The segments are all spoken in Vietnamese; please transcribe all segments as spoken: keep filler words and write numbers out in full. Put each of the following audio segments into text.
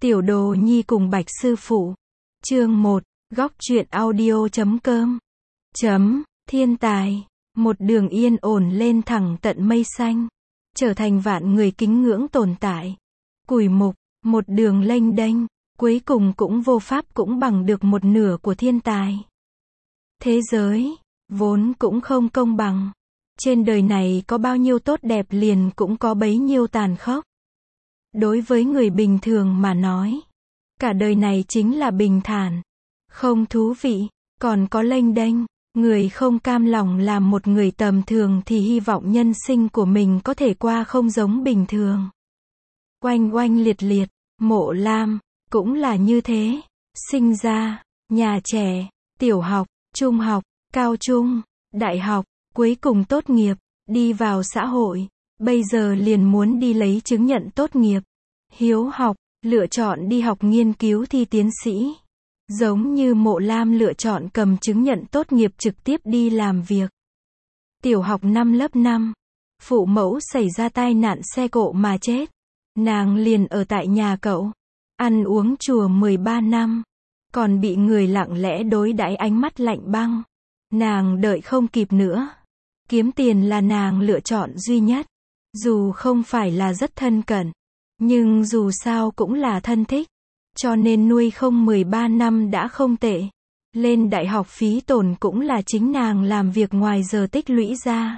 Tiểu Đồ Nhi cùng Bạch Sư Phụ. Chương một, góc truyện audio chấm com. Chấm, thiên tài. Một đường yên ổn lên thẳng tận mây xanh. Trở thành vạn người kính ngưỡng tồn tại. Cùi mục, một đường lênh đênh, cuối cùng cũng vô pháp cũng bằng được một nửa của thiên tài. Thế giới, vốn cũng không công bằng. Trên đời này có bao nhiêu tốt đẹp liền cũng có bấy nhiêu tàn khốc. Đối với người bình thường mà nói, cả đời này chính là bình thản, không thú vị, còn có lênh đênh. Người không cam lòng làm một người tầm thường thì hy vọng nhân sinh của mình có thể qua không giống bình thường. Oanh oanh liệt liệt, Mộ Lam, cũng là như thế. Sinh ra, nhà trẻ, tiểu học, trung học, cao trung, đại học, cuối cùng tốt nghiệp, đi vào xã hội, bây giờ liền muốn đi lấy chứng nhận tốt nghiệp. Hiếu học, lựa chọn đi học nghiên cứu thi tiến sĩ. Giống như Mộ Lam lựa chọn cầm chứng nhận tốt nghiệp trực tiếp đi làm việc. Tiểu học năm lớp năm, phụ mẫu xảy ra tai nạn xe cộ mà chết. Nàng liền ở tại nhà cậu, ăn uống chùa mười ba năm, còn bị người lặng lẽ đối đãi ánh mắt lạnh băng. Nàng đợi không kịp nữa. Kiếm tiền là nàng lựa chọn duy nhất. Dù không phải là rất thân cận, nhưng dù sao cũng là thân thích. Cho nên nuôi không mười ba năm đã không tệ. Lên đại học phí tổn cũng là chính nàng làm việc ngoài giờ tích lũy ra.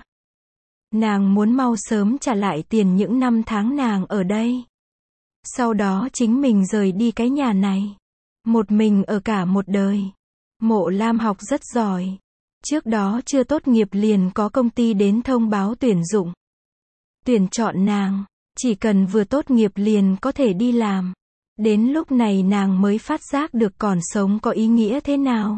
Nàng muốn mau sớm trả lại tiền những năm tháng nàng ở đây. Sau đó chính mình rời đi cái nhà này. Một mình ở cả một đời. Mộ Lam học rất giỏi. Trước đó chưa tốt nghiệp liền có công ty đến thông báo tuyển dụng. Tuyển chọn nàng, chỉ cần vừa tốt nghiệp liền có thể đi làm. Đến lúc này nàng mới phát giác được còn sống có ý nghĩa thế nào.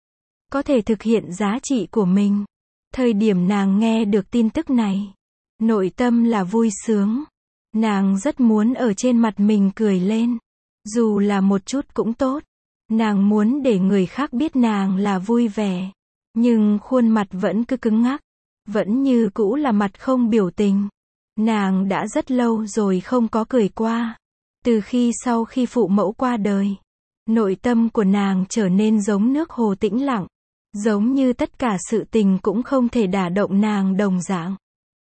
Có thể thực hiện giá trị của mình. Thời điểm nàng nghe được tin tức này, nội tâm là vui sướng. Nàng rất muốn ở trên mặt mình cười lên. Dù là một chút cũng tốt. Nàng muốn để người khác biết nàng là vui vẻ. Nhưng khuôn mặt vẫn cứ cứng ngắc. Vẫn như cũ là mặt không biểu tình. Nàng đã rất lâu rồi không có cười qua. Từ khi sau khi phụ mẫu qua đời, nội tâm của nàng trở nên giống nước hồ tĩnh lặng. Giống như tất cả sự tình cũng không thể đả động nàng đồng dạng.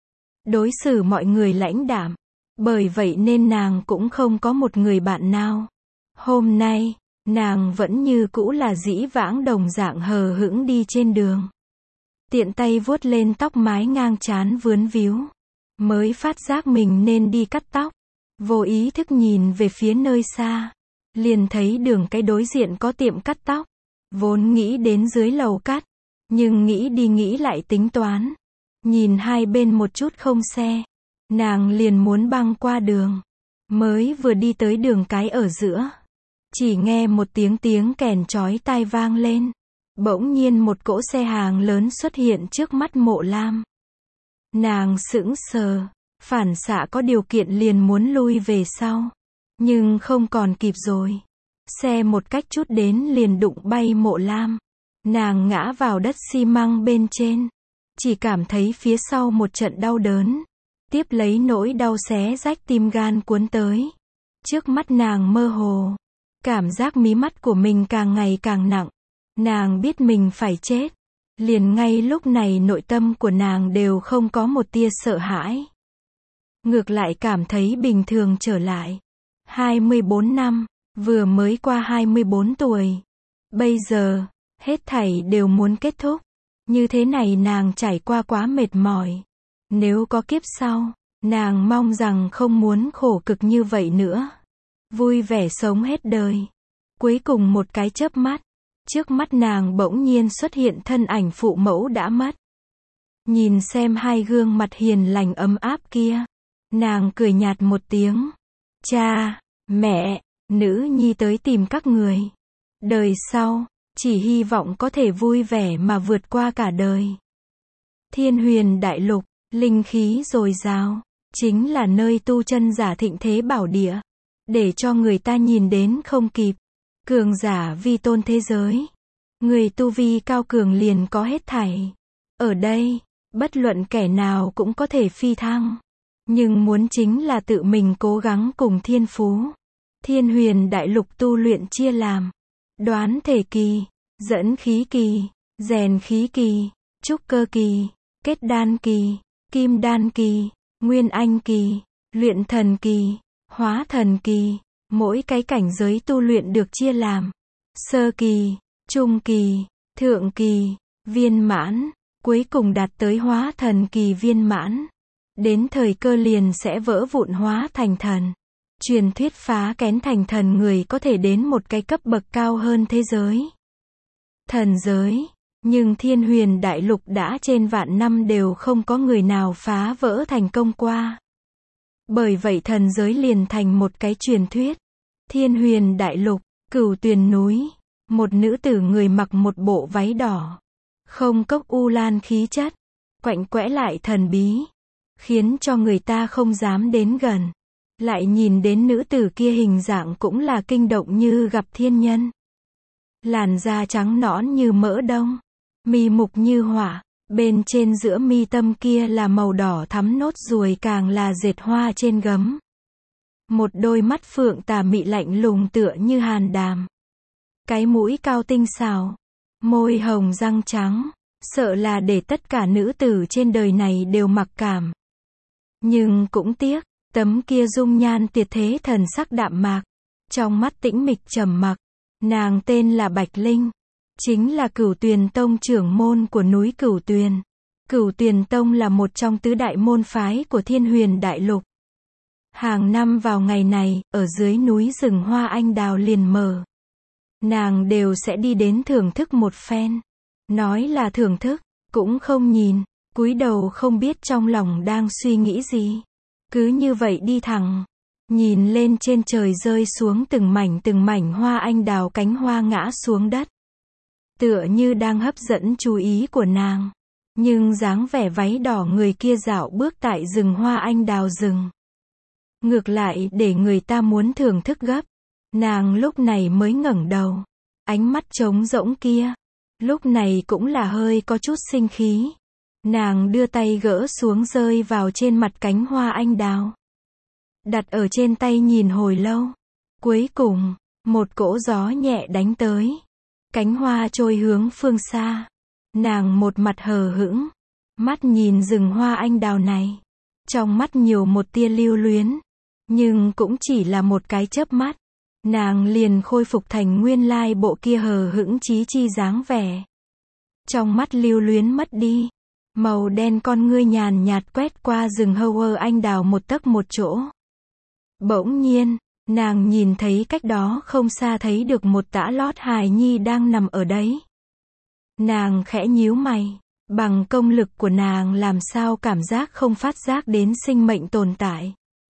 Đối xử mọi người lãnh đạm. Bởi vậy nên nàng cũng không có một người bạn nào. Hôm nay, nàng vẫn như cũ là dĩ vãng đồng dạng hờ hững đi trên đường. Tiện tay vuốt lên tóc mái ngang trán vướn víu. Mới phát giác mình nên đi cắt tóc. Vô ý thức nhìn về phía nơi xa. Liền thấy đường cái đối diện có tiệm cắt tóc. Vốn nghĩ đến dưới lầu cắt. Nhưng nghĩ đi nghĩ lại tính toán. Nhìn hai bên một chút không xe. Nàng liền muốn băng qua đường. Mới vừa đi tới đường cái ở giữa. Chỉ nghe một tiếng tiếng kèn chói tai vang lên. Bỗng nhiên một cỗ xe hàng lớn xuất hiện trước mắt Mộ Lam. Nàng sững sờ. Phản xạ có điều kiện liền muốn lui về sau. Nhưng không còn kịp rồi. Xe một cách chút đến liền đụng bay Mộ Lam. Nàng ngã vào đất xi măng bên trên. Chỉ cảm thấy phía sau một trận đau đớn. Tiếp lấy nỗi đau xé rách tim gan cuốn tới. Trước mắt nàng mơ hồ. Cảm giác mí mắt của mình càng ngày càng nặng. Nàng biết mình phải chết. Liền ngay lúc này nội tâm của nàng đều không có một tia sợ hãi. Ngược lại cảm thấy bình thường trở lại. hai mươi bốn năm, vừa mới qua hai mươi bốn tuổi. Bây giờ, hết thảy đều muốn kết thúc. Như thế này nàng trải qua quá mệt mỏi. Nếu có kiếp sau, nàng mong rằng không muốn khổ cực như vậy nữa. Vui vẻ sống hết đời. Cuối cùng một cái chớp mắt, trước mắt nàng bỗng nhiên xuất hiện thân ảnh phụ mẫu đã mất. Nhìn xem hai gương mặt hiền lành ấm áp kia. Nàng cười nhạt một tiếng. Cha, mẹ, nữ nhi tới tìm các người. Đời sau, chỉ hy vọng có thể vui vẻ mà vượt qua cả đời. Thiên Huyền Đại Lục, linh khí dồi dào, chính là nơi tu chân giả thịnh thế bảo địa. Để cho người ta nhìn đến không kịp. Cường giả vi tôn thế giới. Người tu vi cao cường liền có hết thảy. Ở đây, bất luận kẻ nào cũng có thể phi thăng. Nhưng muốn chính là tự mình cố gắng cùng thiên phú. Thiên Huyền Đại Lục tu luyện chia làm đoán thể kỳ, dẫn khí kỳ, rèn khí kỳ, trúc cơ kỳ, kết đan kỳ, kim đan kỳ, nguyên anh kỳ, luyện thần kỳ, hóa thần kỳ. Mỗi cái cảnh giới tu luyện được chia làm sơ kỳ, trung kỳ, thượng kỳ, viên mãn, cuối cùng đạt tới hóa thần kỳ viên mãn. Đến thời cơ liền sẽ vỡ vụn hóa thành thần. Truyền thuyết phá kén thành thần người có thể đến một cái cấp bậc cao hơn thế giới thần giới. Nhưng Thiên Huyền Đại Lục đã trên vạn năm đều không có người nào phá vỡ thành công qua. Bởi vậy thần giới liền thành một cái truyền thuyết. Thiên Huyền Đại Lục, Cửu Tuyền núi, một nữ tử người mặc một bộ váy đỏ, không cốc u lan khí chất, quạnh quẽ lại thần bí, khiến cho người ta không dám đến gần. Lại nhìn đến nữ tử kia hình dạng cũng là kinh động như gặp thiên nhân. Làn da trắng nõn như mỡ đông, mi mục như hỏa, bên trên giữa mi tâm kia là màu đỏ thắm nốt ruồi càng là dệt hoa trên gấm. Một đôi mắt phượng tà mị lạnh lùng tựa như hàn đàm. Cái mũi cao tinh xảo, môi hồng răng trắng, sợ là để tất cả nữ tử trên đời này đều mặc cảm. Nhưng cũng tiếc, tấm kia dung nhan tuyệt thế thần sắc đạm mạc, trong mắt tĩnh mịch trầm mặc. Nàng tên là Bạch Linh, chính là Cửu Tuyền Tông trưởng môn của núi Cửu Tuyền. Cửu Tuyền Tông là một trong tứ đại môn phái của Thiên Huyền Đại Lục. Hàng năm vào ngày này, ở dưới núi rừng hoa anh đào liền mở. Nàng đều sẽ đi đến thưởng thức một phen. Nói là thưởng thức, cũng không nhìn, cúi đầu không biết trong lòng đang suy nghĩ gì. Cứ như vậy đi thẳng, nhìn lên trên trời rơi xuống từng mảnh từng mảnh hoa anh đào cánh hoa ngã xuống đất. Tựa như đang hấp dẫn chú ý của nàng. Nhưng dáng vẻ váy đỏ người kia dạo bước tại rừng hoa anh đào rừng. Ngược lại để người ta muốn thưởng thức gấp. Nàng lúc này mới ngẩng đầu. Ánh mắt trống rỗng kia, lúc này cũng là hơi có chút sinh khí. Nàng đưa tay gỡ xuống rơi vào trên mặt cánh hoa anh đào. Đặt ở trên tay nhìn hồi lâu. Cuối cùng, một cỗ gió nhẹ đánh tới. Cánh hoa trôi hướng phương xa. Nàng một mặt hờ hững, mắt nhìn rừng hoa anh đào này. Trong mắt nhiều một tia lưu luyến. Nhưng cũng chỉ là một cái chớp mắt. Nàng liền khôi phục thành nguyên lai bộ kia hờ hững chí chi dáng vẻ. Trong mắt lưu luyến mất đi. Màu đen con ngươi nhàn nhạt quét qua rừng hoa anh đào một tấc một chỗ. Bỗng nhiên, nàng nhìn thấy cách đó không xa thấy được một tã lót hài nhi đang nằm ở đấy. Nàng khẽ nhíu mày, bằng công lực của nàng làm sao cảm giác không phát giác đến sinh mệnh tồn tại.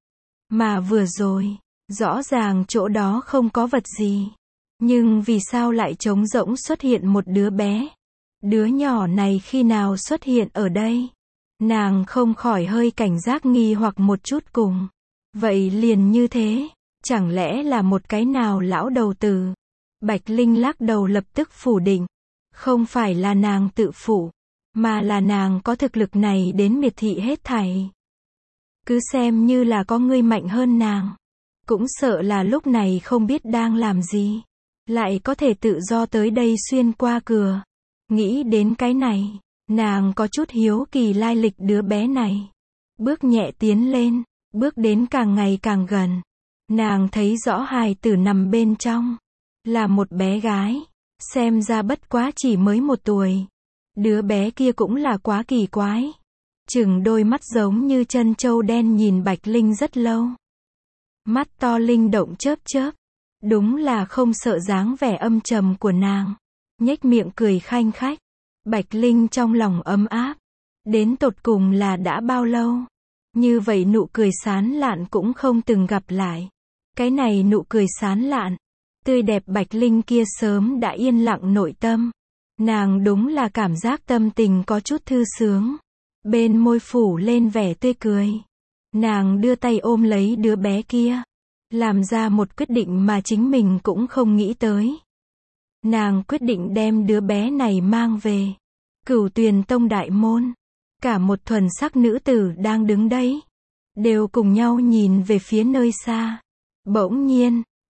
Mà vừa rồi, rõ ràng chỗ đó không có vật gì. Nhưng vì sao lại trống rỗng xuất hiện một đứa bé? Đứa nhỏ này khi nào xuất hiện ở đây? Nàng không khỏi hơi cảnh giác nghi hoặc một chút cùng. Vậy liền như thế, chẳng lẽ là một cái nào lão đầu tử? Bạch Linh lắc đầu lập tức phủ định. Không phải là nàng tự phủ, mà là nàng có thực lực này đến miệt thị hết thảy. Cứ xem như là có người mạnh hơn nàng. Cũng sợ là lúc này không biết đang làm gì. Lại có thể tự do tới đây xuyên qua cửa. Nghĩ đến cái này, nàng có chút hiếu kỳ lai lịch đứa bé này. Bước nhẹ tiến lên, bước đến càng ngày càng gần. Nàng thấy rõ hài tử nằm bên trong. Là một bé gái. Xem ra bất quá chỉ mới một tuổi. Đứa bé kia cũng là quá kỳ quái. Chừng đôi mắt giống như chân trâu đen nhìn Bạch Linh rất lâu. Mắt to linh động chớp chớp. Đúng là không sợ dáng vẻ âm trầm của nàng. Nhếch miệng cười khanh khách. Bạch Linh trong lòng ấm áp. Đến tột cùng là đã bao lâu? Như vậy nụ cười sán lạn cũng không từng gặp lại. Cái này nụ cười sán lạn, tươi đẹp Bạch Linh kia sớm đã yên lặng nội tâm. Nàng đúng là cảm giác tâm tình có chút thư sướng. Bên môi phủ lên vẻ tươi cười. Nàng đưa tay ôm lấy đứa bé kia. Làm ra một quyết định mà chính mình cũng không nghĩ tới. Nàng quyết định đem đứa bé này mang về. Cửu Tuyền Tông đại môn. Cả một thuần sắc nữ tử đang đứng đấy. Đều cùng nhau nhìn về phía nơi xa. Bỗng nhiên,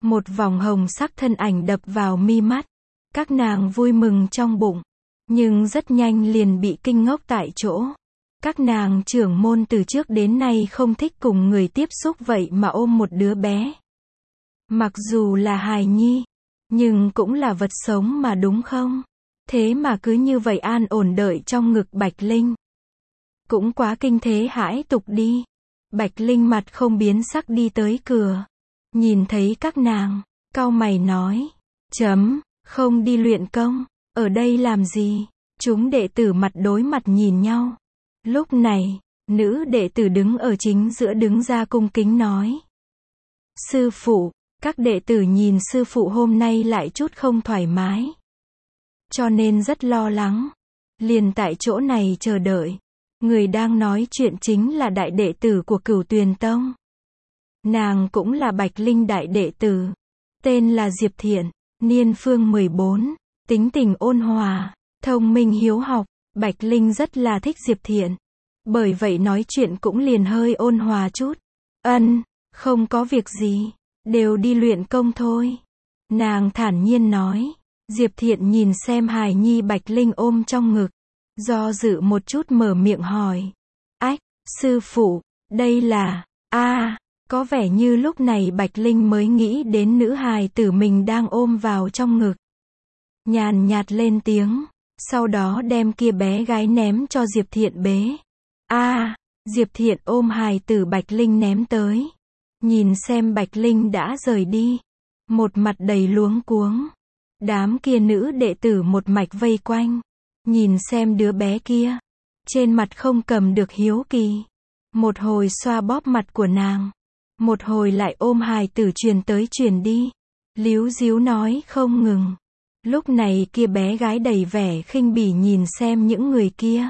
Một vòng hồng sắc thân ảnh đập vào mi mắt. Các nàng vui mừng trong bụng. Nhưng rất nhanh liền bị kinh ngốc tại chỗ. Các nàng trưởng môn từ trước đến nay không thích cùng người tiếp xúc vậy mà ôm một đứa bé. Mặc dù là hài nhi, nhưng cũng là vật sống mà đúng không? Thế mà cứ như vậy an ổn đợi trong ngực Bạch Linh. Cũng quá kinh thế hãi tục đi. Bạch Linh mặt không biến sắc đi tới cửa. Nhìn thấy các nàng, cau mày nói. Chấm, không đi luyện công, ở đây làm gì? Chúng đệ tử mặt đối mặt nhìn nhau. Lúc này, nữ đệ tử đứng ở chính giữa đứng ra cung kính nói. Sư phụ, các đệ tử nhìn sư phụ hôm nay lại chút không thoải mái. Cho nên rất lo lắng. Liền tại chỗ này chờ đợi. Người đang nói chuyện chính là đại đệ tử của Cửu Tuyền Tông. Nàng cũng là Bạch Linh đại đệ tử. Tên là Diệp Thiện, niên phương mười bốn, tính tình ôn hòa, thông minh hiếu học. Bạch Linh rất là thích Diệp Thiện. Bởi vậy nói chuyện cũng liền hơi ôn hòa chút. Ân, không có việc gì, đều đi luyện công thôi. Nàng thản nhiên nói. Diệp Thiện nhìn xem hài nhi Bạch Linh ôm trong ngực. Do dự một chút mở miệng hỏi. Ách, sư phụ, đây là, a có vẻ như lúc này Bạch Linh mới nghĩ đến nữ hài tử mình đang ôm vào trong ngực. Nhàn nhạt lên tiếng, sau đó đem kia bé gái ném cho Diệp Thiện bế. A Diệp Thiện ôm hài tử Bạch Linh ném tới. Nhìn xem Bạch Linh đã rời đi. Một mặt đầy luống cuống. Đám kia nữ đệ tử một mạch vây quanh. Nhìn xem đứa bé kia. Trên mặt không cầm được hiếu kỳ. Một hồi xoa bóp mặt của nàng. Một hồi lại ôm hài tử truyền tới truyền đi. Líu díu nói không ngừng. Lúc này kia bé gái đầy vẻ khinh bỉ nhìn xem những người kia.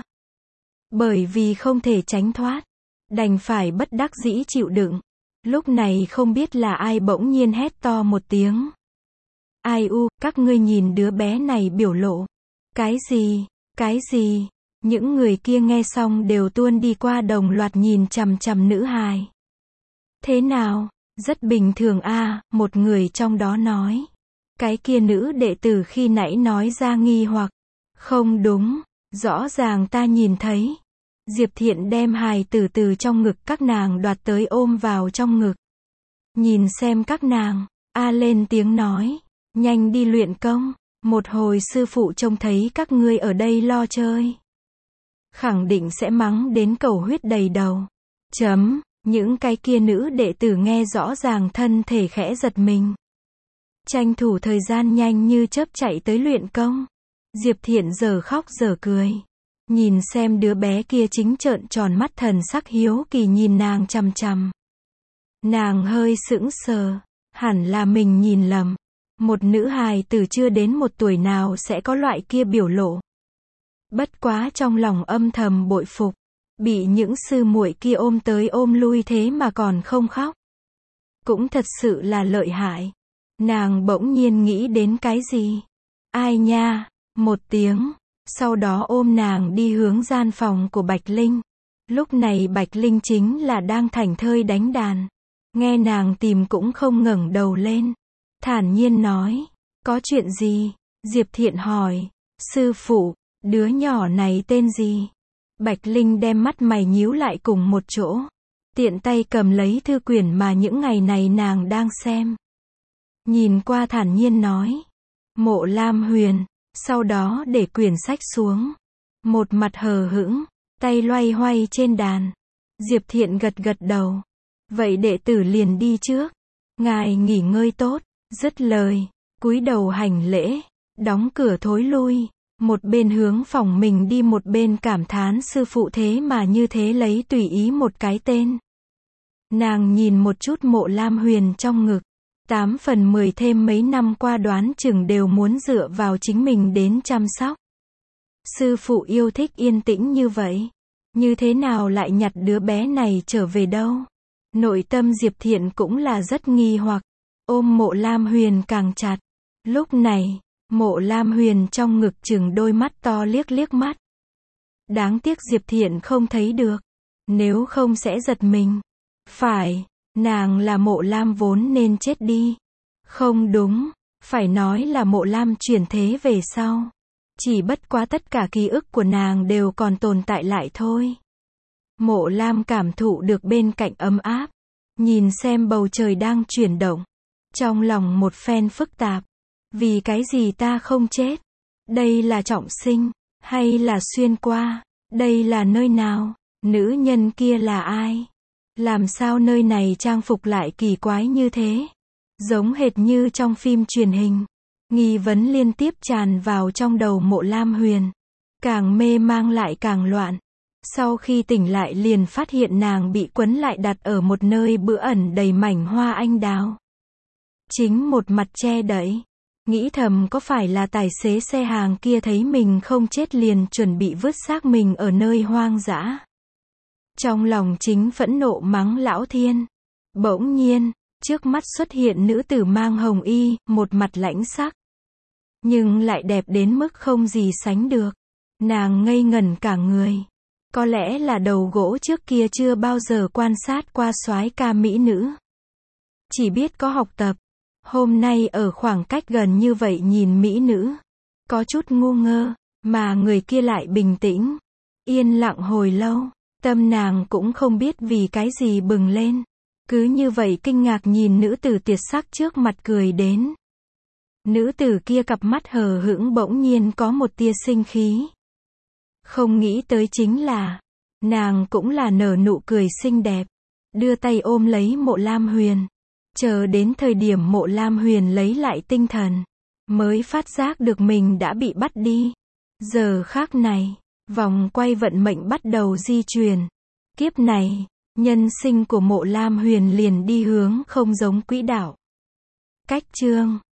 Bởi vì không thể tránh thoát. Đành phải bất đắc dĩ chịu đựng. Lúc này không biết là ai bỗng nhiên hét to một tiếng. Ai u, các ngươi nhìn đứa bé này biểu lộ. Cái gì, cái gì, những người kia nghe xong đều tuôn đi qua đồng loạt nhìn chằm chằm nữ hài. Thế nào, rất bình thường a, một người trong đó nói. Cái kia nữ đệ tử khi nãy nói ra nghi hoặc. Không đúng, rõ ràng ta nhìn thấy. Diệp Thiện đem hài tử từ trong ngực các nàng đoạt tới ôm vào trong ngực. Nhìn xem các nàng, a lên tiếng nói. Nhanh đi luyện công, một hồi sư phụ trông thấy các ngươi ở đây lo chơi. Khẳng định sẽ mắng đến cầu huyết đầy đầu. Chấm, những cái kia nữ đệ tử nghe rõ ràng thân thể khẽ giật mình. Tranh thủ thời gian nhanh như chớp chạy tới luyện công. Diệp Thiện giờ khóc giờ cười. Nhìn xem đứa bé kia chính trợn tròn mắt thần sắc hiếu kỳ nhìn nàng chằm chằm. Nàng hơi sững sờ, hẳn là mình nhìn lầm. Một nữ hài từ chưa đến một tuổi nào sẽ có loại kia biểu lộ. Bất quá trong lòng âm thầm bội phục. Bị những sư muội kia ôm tới ôm lui thế mà còn không khóc. Cũng thật sự là lợi hại. Nàng bỗng nhiên nghĩ đến cái gì? Ai nha? Một tiếng. Sau đó ôm nàng đi hướng gian phòng của Bạch Linh. Lúc này Bạch Linh chính là đang thảnh thơi đánh đàn. Nghe nàng tìm cũng không ngẩng đầu lên. Thản nhiên nói. Có chuyện gì? Diệp Thiện hỏi. Sư phụ, đứa nhỏ này tên gì? Bạch Linh đem mắt mày nhíu lại cùng một chỗ. Tiện tay cầm lấy thư quyển mà những ngày này nàng đang xem. Nhìn qua thản nhiên nói. Mộ Lam Huyền. Sau đó để quyển sách xuống. Một mặt hờ hững, tay loay hoay trên đàn. Diệp Thiện gật gật đầu. Vậy đệ tử liền đi trước. Ngài nghỉ ngơi tốt. Dứt lời, cúi đầu hành lễ, đóng cửa thối lui. Một bên hướng phòng mình đi một bên cảm thán sư phụ thế mà như thế lấy tùy ý một cái tên. Nàng nhìn một chút Mộ Lam Huyền trong ngực. Tám phần mười thêm mấy năm qua đoán chừng đều muốn dựa vào chính mình đến chăm sóc. Sư phụ yêu thích yên tĩnh như vậy. Như thế nào lại nhặt đứa bé này trở về đâu? Nội tâm Diệp Thiện cũng là rất nghi hoặc. Ôm Mộ Lam Huyền càng chặt. Lúc này, Mộ Lam Huyền trong ngực chừng đôi mắt to liếc liếc mắt. Đáng tiếc Diệp Thiện không thấy được. Nếu không sẽ giật mình. Phải, nàng là Mộ Lam vốn nên chết đi. Không đúng, phải nói là Mộ Lam chuyển thế về sau. Chỉ bất quá tất cả ký ức của nàng đều còn tồn tại lại thôi. Mộ Lam cảm thụ được bên cạnh ấm áp, nhìn xem bầu trời đang chuyển động. Trong lòng một phen phức tạp. Vì cái gì ta không chết? Đây là trọng sinh, hay là xuyên qua? Đây là nơi nào? Nữ nhân kia là ai? Làm sao nơi này trang phục lại kỳ quái như thế? Giống hệt như trong phim truyền hình. Nghi vấn liên tiếp tràn vào trong đầu Mộ Lam Huyền. Càng mê mang lại càng loạn. Sau khi tỉnh lại liền phát hiện nàng bị quấn lại đặt ở một nơi bữa ẩn đầy mảnh hoa anh đào. Chính một mặt che đậy. Nghĩ thầm có phải là tài xế xe hàng kia thấy mình không chết liền chuẩn bị vứt xác mình ở nơi hoang dã. Trong lòng chính phẫn nộ mắng lão thiên. Bỗng nhiên, trước mắt xuất hiện nữ tử mang hồng y, một mặt lãnh sắc. Nhưng lại đẹp đến mức không gì sánh được. Nàng ngây ngẩn cả người. Có lẽ là đầu gỗ trước kia chưa bao giờ quan sát qua soái ca mỹ nữ. Chỉ biết có học tập. Hôm nay ở khoảng cách gần như vậy nhìn mỹ nữ. Có chút ngu ngơ, mà người kia lại bình tĩnh. Yên lặng hồi lâu, tâm nàng cũng không biết vì cái gì bừng lên. Cứ như vậy kinh ngạc nhìn nữ tử tuyệt sắc trước mặt cười đến. Nữ tử kia cặp mắt hờ hững bỗng nhiên có một tia sinh khí. Không nghĩ tới chính là, nàng cũng là nở nụ cười xinh đẹp. Đưa tay ôm lấy Mộ Lam Huyền. Chờ đến thời điểm Mộ Lam Huyền lấy lại tinh thần, mới phát giác được mình đã bị bắt đi. Giờ khác này, vòng quay vận mệnh bắt đầu di chuyển. Kiếp này, nhân sinh của Mộ Lam Huyền liền đi hướng không giống quỹ đạo. Cách chương